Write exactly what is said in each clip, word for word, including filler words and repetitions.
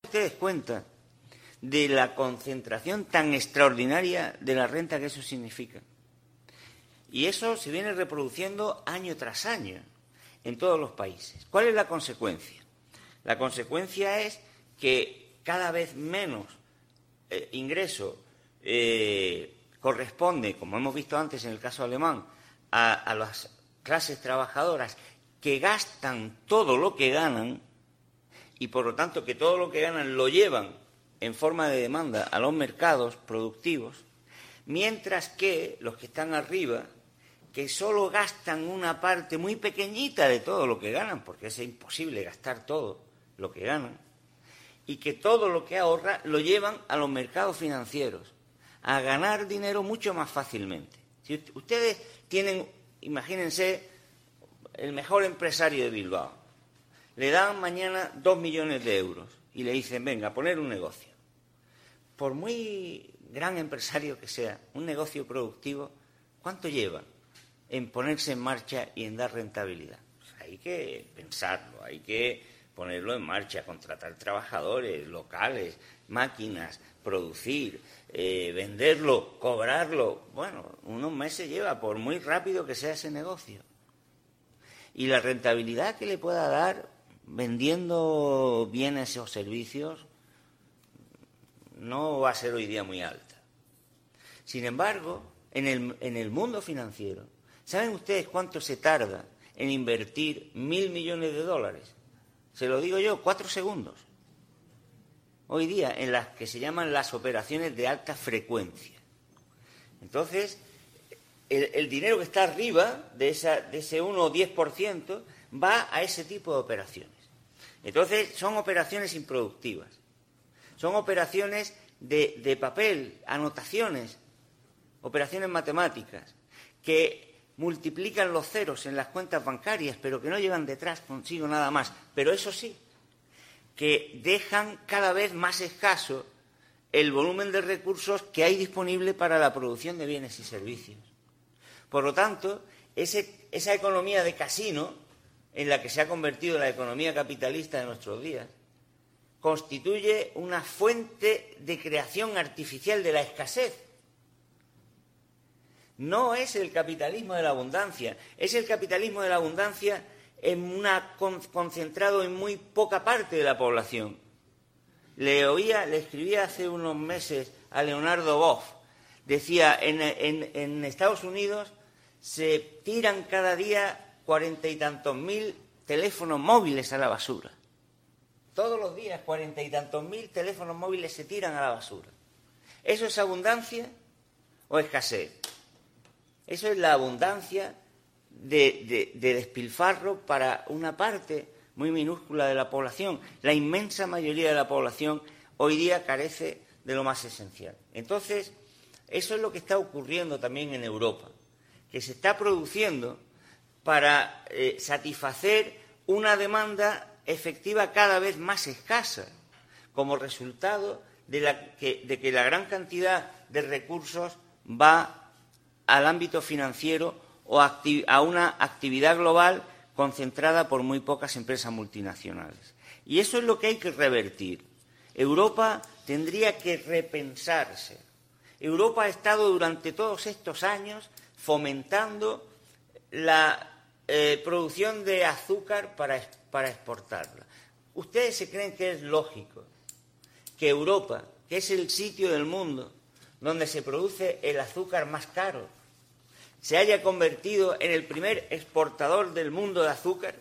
ustedes cuenta de la concentración tan extraordinaria de la renta que eso significa? Y eso se viene reproduciendo año tras año en todos los países. ¿Cuál es la consecuencia? La consecuencia es que cada vez menos eh, ingreso eh, corresponde, como hemos visto antes en el caso alemán, a, a las clases trabajadoras que gastan todo lo que ganan y, por lo tanto, que todo lo que ganan lo llevan en forma de demanda a los mercados productivos, mientras que los que están arriba, que solo gastan una parte muy pequeñita de todo lo que ganan, porque es imposible gastar todo lo que ganan, y que todo lo que ahorra lo llevan a los mercados financieros, a ganar dinero mucho más fácilmente. Si ustedes tienen, imagínense, el mejor empresario de Bilbao, le dan mañana dos millones de euros y le dicen, venga, a poner un negocio. Por muy gran empresario que sea, un negocio productivo, ¿cuánto lleva en ponerse en marcha y en dar rentabilidad? Pues hay que pensarlo, hay que ponerlo en marcha, contratar trabajadores locales, máquinas, producir, eh, venderlo, cobrarlo. Bueno, unos meses lleva, por muy rápido que sea ese negocio. Y la rentabilidad que le pueda dar vendiendo bienes o servicios no va a ser hoy día muy alta. Sin embargo, en el, en el mundo financiero, ¿saben ustedes cuánto se tarda en invertir mil millones de dólares? Se lo digo yo, cuatro segundos. Hoy día, en las que se llaman las operaciones de alta frecuencia. Entonces, el, el dinero que está arriba de, esa, de ese uno o diez por ciento va a ese tipo de operaciones. Entonces, son operaciones improductivas. Son operaciones de, de papel, anotaciones, operaciones matemáticas, que multiplican los ceros en las cuentas bancarias, pero que no llevan detrás consigo nada más. Pero eso sí, que dejan cada vez más escaso el volumen de recursos que hay disponible para la producción de bienes y servicios. Por lo tanto, ese, esa economía de casino, en la que se ha convertido la economía capitalista de nuestros días, constituye una fuente de creación artificial de la escasez. No es el capitalismo de la abundancia, es el capitalismo de la abundancia en una, con, concentrado en muy poca parte de la población. Le oía, le escribía hace unos meses a Leonardo Boff, decía, en, en, en Estados Unidos se tiran cada día cuarenta y tantos mil teléfonos móviles a la basura. Todos los días cuarenta y tantos mil teléfonos móviles se tiran a la basura. ¿Eso es abundancia o escasez? Eso es la abundancia de, de, de despilfarro para una parte muy minúscula de la población. La inmensa mayoría de la población hoy día carece de lo más esencial. Entonces, eso es lo que está ocurriendo también en Europa, que se está produciendo para eh, satisfacer una demanda efectiva cada vez más escasa, como resultado de, la que, de que la gran cantidad de recursos va al ámbito financiero o a una actividad global concentrada por muy pocas empresas multinacionales. Y eso es lo que hay que revertir. Europa tendría que repensarse. Europa ha estado durante todos estos años fomentando la eh, producción de azúcar para, para exportarla. ¿Ustedes se creen que es lógico que Europa, que es el sitio del mundo donde se produce el azúcar más caro, se haya convertido en el primer exportador del mundo de azúcar?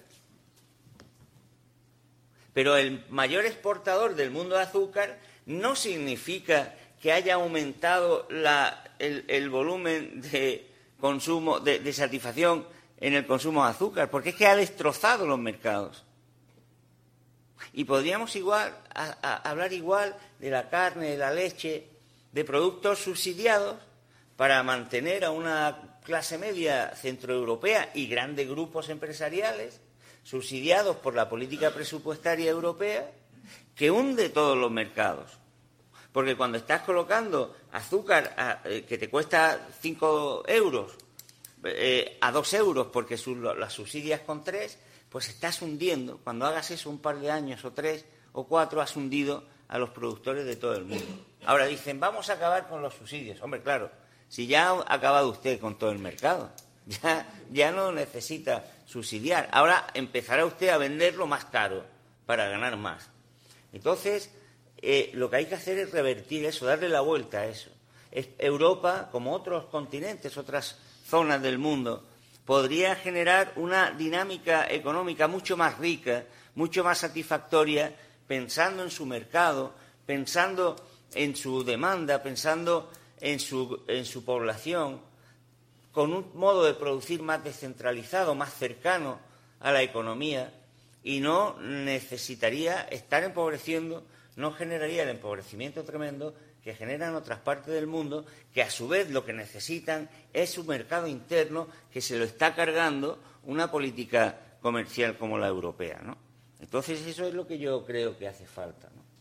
Pero el mayor exportador del mundo de azúcar no significa que haya aumentado la, el, el volumen de consumo, de, de satisfacción en el consumo de azúcar, porque es que ha destrozado los mercados. Y podríamos igual a, a, hablar igual de la carne, de la leche, de productos subsidiados para mantener a una clase media centroeuropea y grandes grupos empresariales subsidiados por la política presupuestaria europea que hunde todos los mercados. Porque cuando estás colocando azúcar a, eh, que te cuesta cinco euros eh, a dos euros porque su, las subsidias con tres, pues estás hundiendo. Cuando hagas eso un par de años o tres o cuatro, has hundido a los productores de todo el mundo. Ahora dicen, vamos a acabar con los subsidios. Hombre, claro, si ya ha acabado usted con todo el mercado, ya, ya no necesita subsidiar. Ahora empezará usted a venderlo más caro para ganar más. Entonces, eh, lo que hay que hacer es revertir eso, darle la vuelta a eso. Es, Europa, como otros continentes, otras zonas del mundo, podría generar una dinámica económica mucho más rica, mucho más satisfactoria, pensando en su mercado, pensando en su demanda, pensando en su, en su población, con un modo de producir más descentralizado, más cercano a la economía, y no necesitaría estar empobreciendo, no generaría el empobrecimiento tremendo que generan otras partes del mundo, que a su vez lo que necesitan es un mercado interno que se lo está cargando una política comercial como la europea, ¿no? Entonces eso es lo que yo creo que hace falta, ¿no?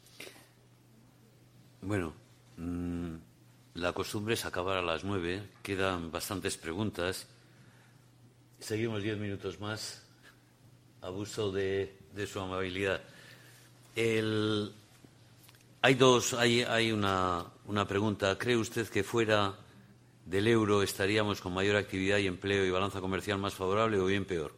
Bueno, mmm, la costumbre es acabar a las nueve, quedan bastantes preguntas. Seguimos diez minutos más. Abuso de, de su amabilidad. El, hay dos, hay, hay una, una pregunta. ¿Cree usted que fuera del euro estaríamos con mayor actividad y empleo y balanza comercial más favorable o bien peor?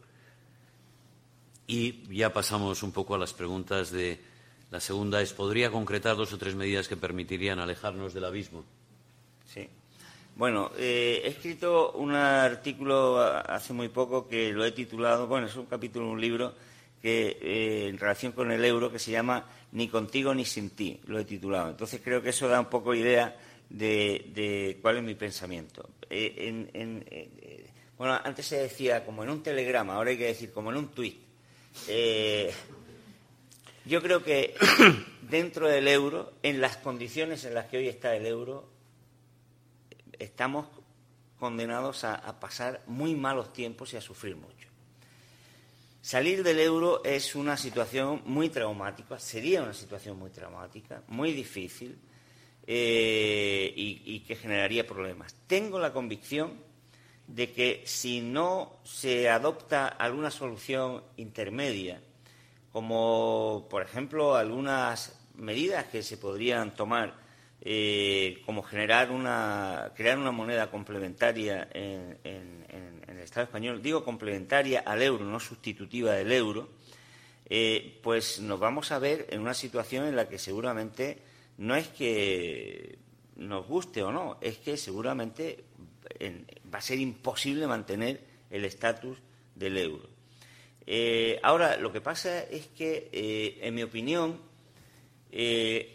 Y ya pasamos un poco a las preguntas de la segunda. Es, ¿podría concretar dos o tres medidas que permitirían alejarnos del abismo? Sí. Bueno, eh, he escrito un artículo hace muy poco que lo he titulado, bueno, es un capítulo de un libro que eh, en relación con el euro que se llama Ni contigo ni sin ti, lo he titulado. Entonces creo que eso da un poco idea de, de cuál es mi pensamiento. Eh, en, en, eh, bueno, antes se decía como en un telegrama, ahora hay que decir como en un tuit. Eh, yo creo que dentro del euro, en las condiciones en las que hoy está el euro, estamos condenados a, a pasar muy malos tiempos y a sufrir mucho. Salir del euro es una situación muy traumática, sería una situación muy traumática, muy difícil eh, y, y que generaría problemas. Tengo la convicción de que si no se adopta alguna solución intermedia, como por ejemplo algunas medidas que se podrían tomar, Eh, como generar una, crear una moneda complementaria en, en, en el Estado español, digo complementaria al euro, no sustitutiva del euro, eh, pues nos vamos a ver en una situación en la que seguramente no es que nos guste o no, es que seguramente en, va a ser imposible mantener el estatus del euro. Eh, ahora, lo que pasa es que, eh, en mi opinión, eh,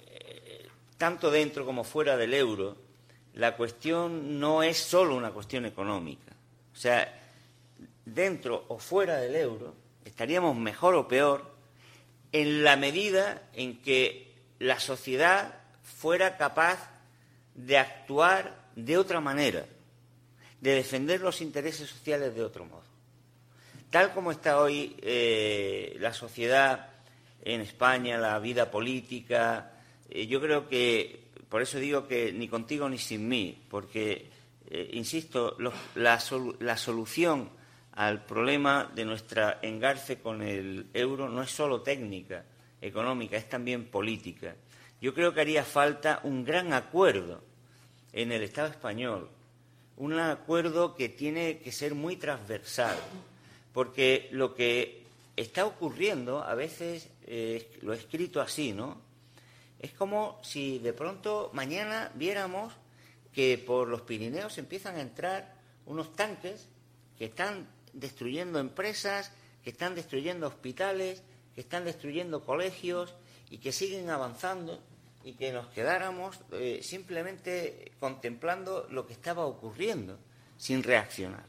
tanto dentro como fuera del euro, la cuestión no es solo una cuestión económica. O sea, dentro o fuera del euro estaríamos mejor o peor en la medida en que la sociedad fuera capaz de actuar de otra manera, de defender los intereses sociales de otro modo. Tal como está hoy eh, la sociedad en España, la vida política, yo creo que, por eso digo que ni contigo ni sin mí, porque, eh, insisto, los, la, sol, la solución al problema de nuestra engarce con el euro no es solo técnica, económica, es también política. Yo creo que haría falta un gran acuerdo en el Estado español, un acuerdo que tiene que ser muy transversal, porque lo que está ocurriendo, a veces eh, lo he escrito así, ¿no? Es como si de pronto mañana viéramos que por los Pirineos empiezan a entrar unos tanques que están destruyendo empresas, que están destruyendo hospitales, que están destruyendo colegios y que siguen avanzando y que nos quedáramos eh, simplemente contemplando lo que estaba ocurriendo sin reaccionar.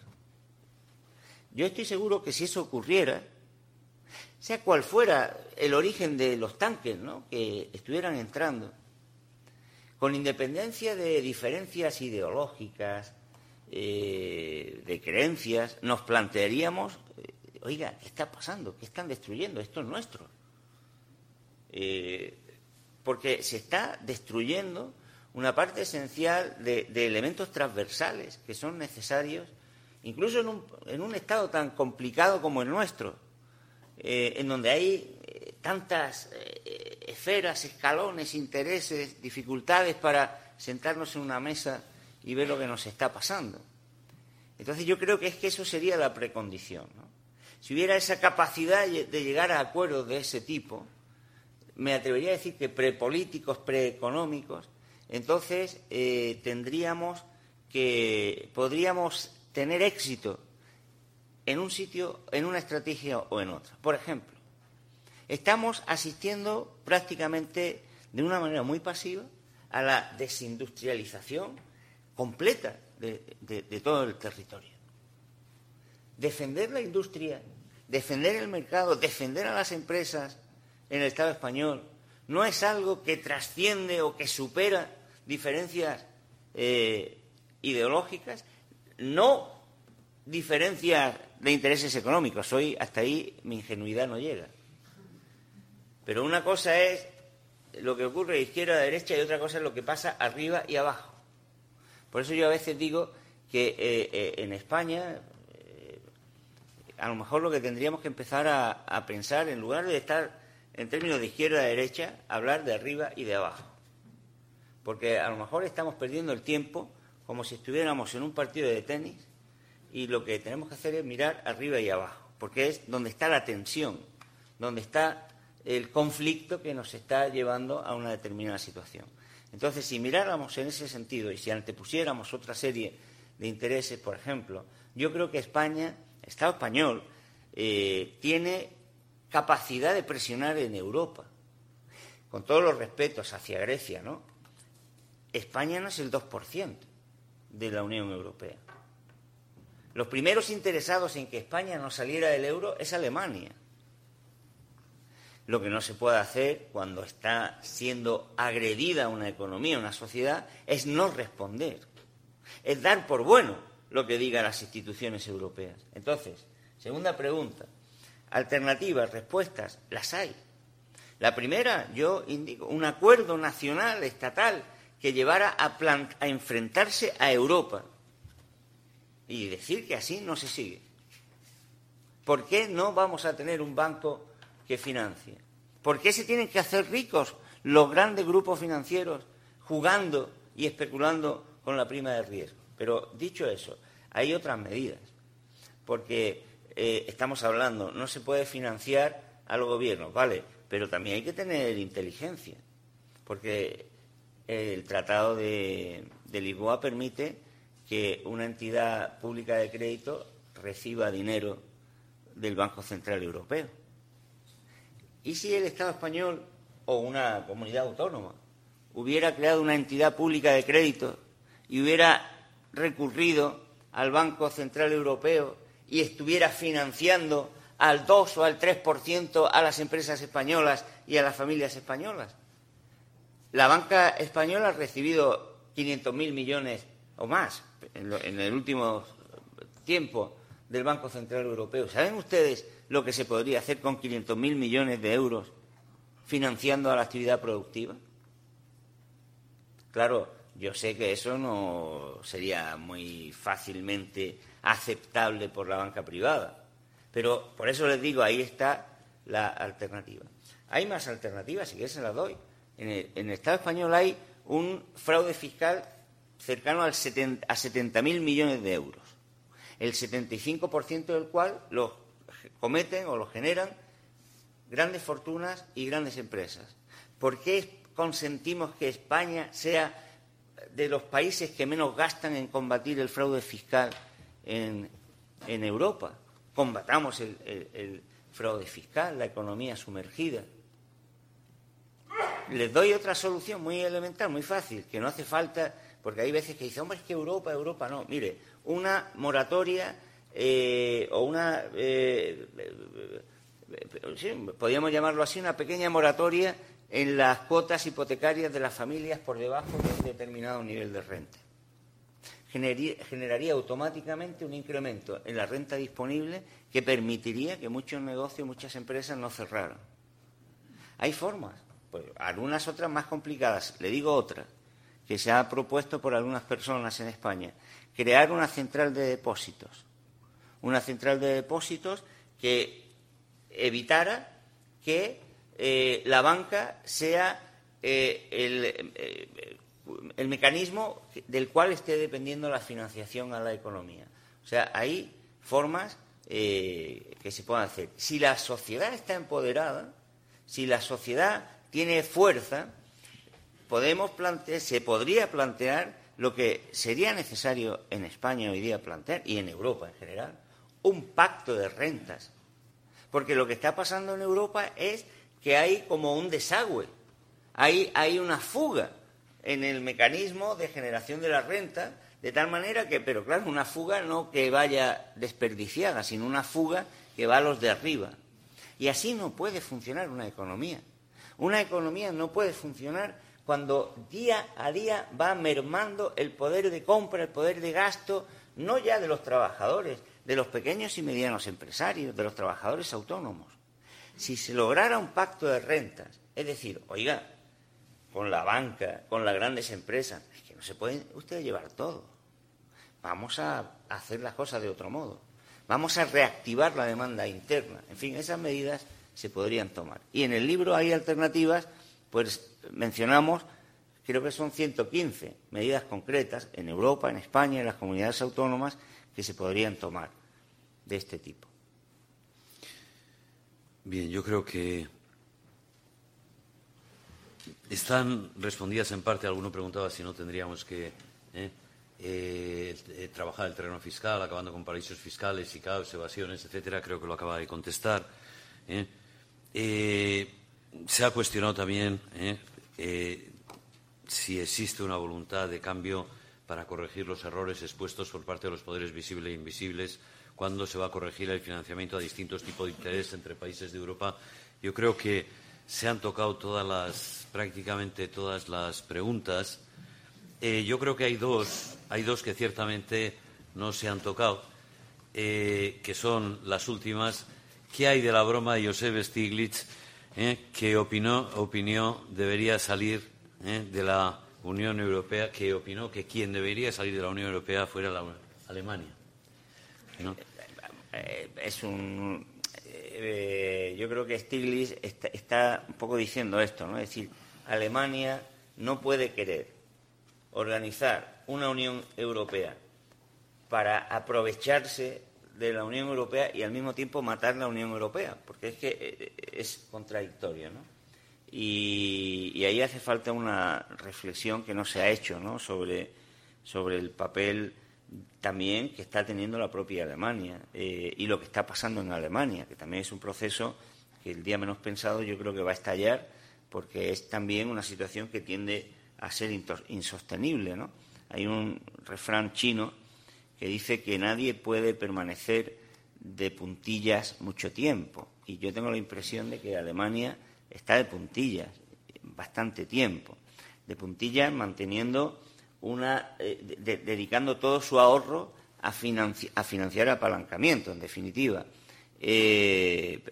Yo estoy seguro que si eso ocurriera, sea cual fuera el origen de los tanques, ¿no?, que estuvieran entrando, con independencia de diferencias ideológicas, eh, de creencias, nos plantearíamos, eh, oiga, ¿qué está pasando? ¿Qué están destruyendo? Esto es nuestro. Eh, porque se está destruyendo una parte esencial de, de elementos transversales que son necesarios, incluso en un, en un estado tan complicado como el nuestro, Eh, en donde hay eh, tantas eh, esferas, escalones, intereses, dificultades para sentarnos en una mesa y ver lo que nos está pasando. Entonces yo creo que es que eso sería la precondición, ¿no? Si hubiera esa capacidad de llegar a acuerdos de ese tipo, me atrevería a decir que prepolíticos, preeconómicos, entonces eh, tendríamos que, podríamos tener éxito en un sitio, en una estrategia o en otra. Por ejemplo, estamos asistiendo prácticamente de una manera muy pasiva a la desindustrialización completa de, de, de todo el territorio. Defender la industria, defender el mercado, defender a las empresas en el Estado español no es algo que trasciende o que supera diferencias eh, ideológicas, no diferencias de intereses económicos. Hoy hasta ahí mi ingenuidad no llega. Pero una cosa es lo que ocurre de izquierda a derecha y otra cosa es lo que pasa arriba y abajo. Por eso yo a veces digo que eh, eh, en España eh, a lo mejor lo que tendríamos que empezar a, a pensar, en lugar de estar en términos de izquierda a derecha, hablar de arriba y de abajo. Porque a lo mejor estamos perdiendo el tiempo como si estuviéramos en un partido de tenis y lo que tenemos que hacer es mirar arriba y abajo, porque es donde está la tensión, donde está el conflicto que nos está llevando a una determinada situación. Entonces, si miráramos en ese sentido y si antepusiéramos otra serie de intereses, por ejemplo, yo creo que España, el Estado español, eh, tiene capacidad de presionar en Europa, con todos los respetos hacia Grecia, ¿no? España no es el dos por ciento de la Unión Europea. Los primeros interesados en que España no saliera del euro es Alemania. Lo que no se puede hacer cuando está siendo agredida una economía, una sociedad, es no responder. Es dar por bueno lo que digan las instituciones europeas. Entonces, segunda pregunta. Alternativas, respuestas, las hay. La primera, yo indico, un acuerdo nacional, estatal, que llevara a, plant- a enfrentarse a Europa y decir que así no se sigue. ¿Por qué no vamos a tener un banco que financie? ¿Por qué se tienen que hacer ricos los grandes grupos financieros jugando y especulando con la prima de riesgo? Pero dicho eso, hay otras medidas, porque eh, estamos hablando, no se puede financiar a los gobiernos, vale, pero también hay que tener inteligencia, porque el Tratado de, de Lisboa permite que una entidad pública de crédito reciba dinero del Banco Central Europeo. ¿Y si el Estado español o una comunidad autónoma hubiera creado una entidad pública de crédito y hubiera recurrido al Banco Central Europeo y estuviera financiando al dos o al tres por ciento a las empresas españolas y a las familias españolas? La banca española ha recibido quinientos mil millones o más en, lo, en el último tiempo del Banco Central Europeo. ¿Saben ustedes lo que se podría hacer con quinientos mil millones de euros financiando a la actividad productiva? Claro, yo sé que eso no sería muy fácilmente aceptable por la banca privada, pero por eso les digo, ahí está la alternativa. Hay más alternativas, si quieres se las doy. En el, en el Estado español hay un fraude fiscal cercano al setenta, a setenta mil millones de euros, el setenta y cinco por ciento del cual los cometen o los generan grandes fortunas y grandes empresas. ¿Por qué consentimos que España sea de los países que menos gastan en combatir el fraude fiscal en, en Europa? Combatamos el, el, el fraude fiscal, la economía sumergida. Les doy otra solución muy elemental, muy fácil, que no hace falta, porque hay veces que dicen, hombre, es que Europa, Europa no. Mire, una moratoria eh, o una, eh, eh, eh, sí, podríamos llamarlo así, una pequeña moratoria en las cuotas hipotecarias de las familias por debajo de un determinado nivel de renta. Generaría, generaría automáticamente un incremento en la renta disponible que permitiría que muchos negocios, muchas empresas no cerraran. Hay formas. Pues algunas otras más complicadas. Le digo otra, que se ha propuesto por algunas personas en España. Crear una central de depósitos. Una central de depósitos que evitara que eh, la banca sea eh, el, eh, el mecanismo del cual esté dependiendo la financiación a la economía. O sea, hay formas eh, que se pueden hacer. Si la sociedad está empoderada, si la sociedad tiene fuerza, podemos plantear, se podría plantear lo que sería necesario en España hoy día plantear, y en Europa en general, un pacto de rentas. Porque lo que está pasando en Europa es que hay como un desagüe, hay, hay una fuga en el mecanismo de generación de la renta, de tal manera que, pero claro, una fuga no que vaya desperdiciada, sino una fuga que va a los de arriba. Y así no puede funcionar una economía. Una economía no puede funcionar cuando día a día va mermando el poder de compra, el poder de gasto, no ya de los trabajadores, de los pequeños y medianos empresarios, de los trabajadores autónomos. Si se lograra un pacto de rentas, es decir, oiga, con la banca, con las grandes empresas, es que no se puede usted llevar todo. Vamos a hacer las cosas de otro modo. Vamos a reactivar la demanda interna. En fin, esas medidas se podrían tomar. Y en el libro hay alternativas, pues mencionamos, creo que son ciento quince medidas concretas en Europa, en España, en las comunidades autónomas, que se podrían tomar de este tipo. Bien, yo creo que están respondidas en parte. Alguno preguntaba si no tendríamos que eh, eh, eh, trabajar el terreno fiscal, acabando con paraísos fiscales, I C A Os, evasiones, etcétera. Creo que lo acaba de contestar. Eh. Eh, se ha cuestionado también eh, eh, si existe una voluntad de cambio para corregir los errores expuestos por parte de los poderes visibles e invisibles, cuándo se va a corregir el financiamiento a distintos tipos de interés entre países de Europa. Yo creo que se han tocado todas las, prácticamente todas las preguntas. Eh, yo creo que hay dos, hay dos que ciertamente no se han tocado, eh, que son las últimas. ¿Qué hay de la broma de Joseph Stiglitz, eh, que opinó, opinó debería salir eh, de la Unión Europea, que opinó que quien debería salir de la Unión Europea fuera la Alemania? ¿No? Es un, eh, yo creo que Stiglitz está, está un poco diciendo esto, ¿no? Es decir, Alemania no puede querer organizar una Unión Europea para aprovecharse de la Unión Europea y al mismo tiempo matar la Unión Europea, porque es que es contradictorio, ¿no? Y, y ahí hace falta una reflexión que no se ha hecho, ¿no? sobre, sobre el papel también que está teniendo la propia Alemania eh, y lo que está pasando en Alemania, que también es un proceso que el día menos pensado yo creo que va a estallar, porque es también una situación que tiende a ser insostenible, ¿no? Hay un refrán chino que dice que nadie puede permanecer de puntillas mucho tiempo, y yo tengo la impresión de que Alemania está de puntillas bastante tiempo, de puntillas manteniendo una eh, de, dedicando todo su ahorro a, financi a financiar apalancamiento, en definitiva. Eh,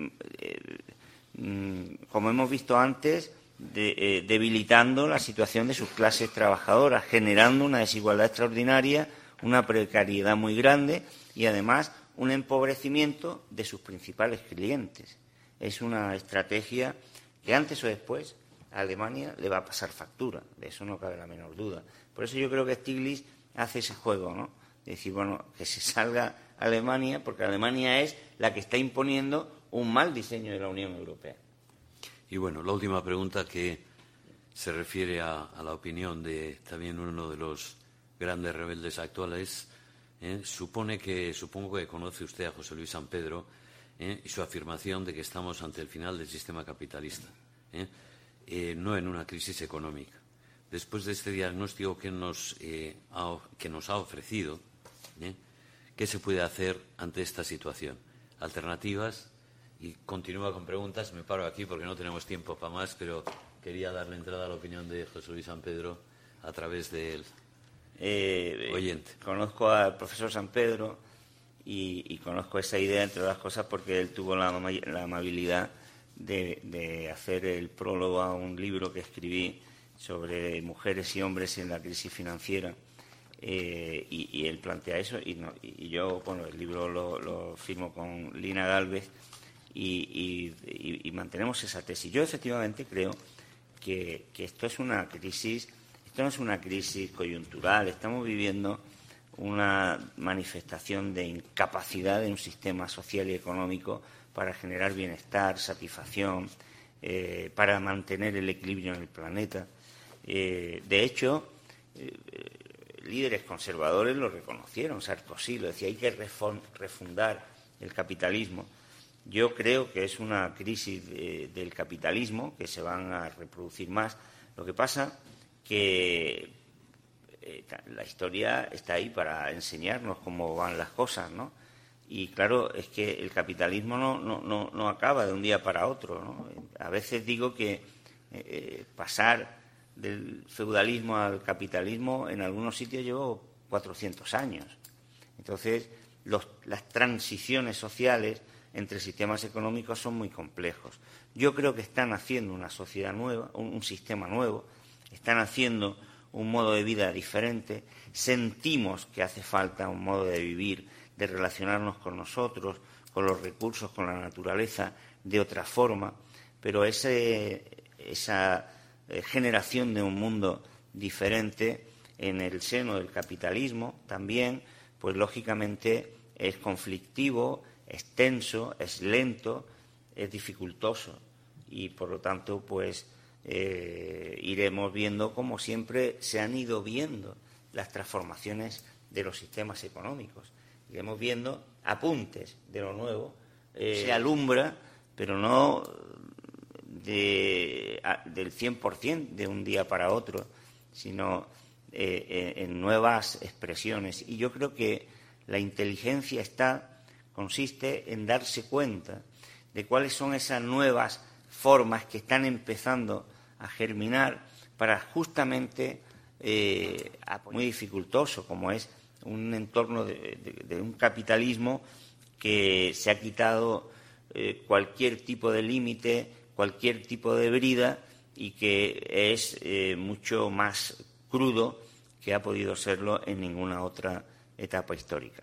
eh, como hemos visto antes, de, eh, debilitando la situación de sus clases trabajadoras, generando una desigualdad extraordinaria, una precariedad muy grande y, además, un empobrecimiento de sus principales clientes. Es una estrategia que, antes o después, a Alemania le va a pasar factura, de eso no cabe la menor duda. Por eso yo creo que Stiglitz hace ese juego, ¿no? De decir, bueno, que se salga Alemania, porque Alemania es la que está imponiendo un mal diseño de la Unión Europea. Y bueno, la última pregunta, que se refiere a, a la opinión de también uno de los grandes rebeldes actuales. ¿eh? Supone que, supongo que conoce usted a José Luis San Pedro ¿eh? y su afirmación de que estamos ante el final del sistema capitalista, ¿eh? Eh, no en una crisis económica. Después de este diagnóstico que nos, eh, ha, que nos ha ofrecido, ¿eh? ¿qué se puede hacer ante esta situación? ¿Alternativas? Y continúa con preguntas. Me paro aquí porque no tenemos tiempo para más, pero quería darle entrada a la opinión de José Luis San Pedro a través de él. Eh, Oyente. Conozco al profesor San Pedro y, y conozco esa idea, entre otras cosas, porque él tuvo la, la amabilidad de, de hacer el prólogo a un libro que escribí sobre mujeres y hombres en la crisis financiera, eh, y, y él plantea eso, y, no, y yo, bueno, el libro lo, lo firmo con Lina Gálvez, y, y, y mantenemos esa tesis. Yo efectivamente creo que, que esto es una crisis, esto no es una crisis coyuntural, estamos viviendo una manifestación de incapacidad de un sistema social y económico para generar bienestar, satisfacción, eh, para mantener el equilibrio en el planeta. Eh, de hecho, eh, líderes conservadores lo reconocieron, Sarkozy lo decía, hay que refundar el capitalismo. Yo creo que es una crisis de, del capitalismo, que se van a reproducir más. Lo que pasa que eh, la historia está ahí para enseñarnos cómo van las cosas, ¿no? Y claro, es que el capitalismo no, no, no, no acaba de un día para otro, ¿no? A veces digo que eh, pasar del feudalismo al capitalismo en algunos sitios llevó cuatrocientos años. Entonces, los, las transiciones sociales entre sistemas económicos son muy complejos. Yo creo que están haciendo una sociedad nueva, un, un sistema nuevo, están haciendo un modo de vida diferente, sentimos que hace falta un modo de vivir, de relacionarnos con nosotros, con los recursos, con la naturaleza, de otra forma, pero ese, esa generación de un mundo diferente en el seno del capitalismo también, pues lógicamente es conflictivo, es tenso, es lento, es dificultoso y por lo tanto pues eh, iremos viendo como siempre se han ido viendo las transformaciones de los sistemas económicos. Iremos viendo apuntes de lo nuevo, eh, se alumbra, pero no de, a, del cien por ciento de un día para otro, sino eh, en nuevas expresiones. Y yo creo que la inteligencia está consiste en darse cuenta de cuáles son esas nuevas formas que están empezando a germinar para justamente, eh, muy dificultoso, como es un entorno de, de, de un capitalismo que se ha quitado eh, cualquier tipo de límite, cualquier tipo de brida y que es eh, mucho más crudo que ha podido serlo en ninguna otra etapa histórica.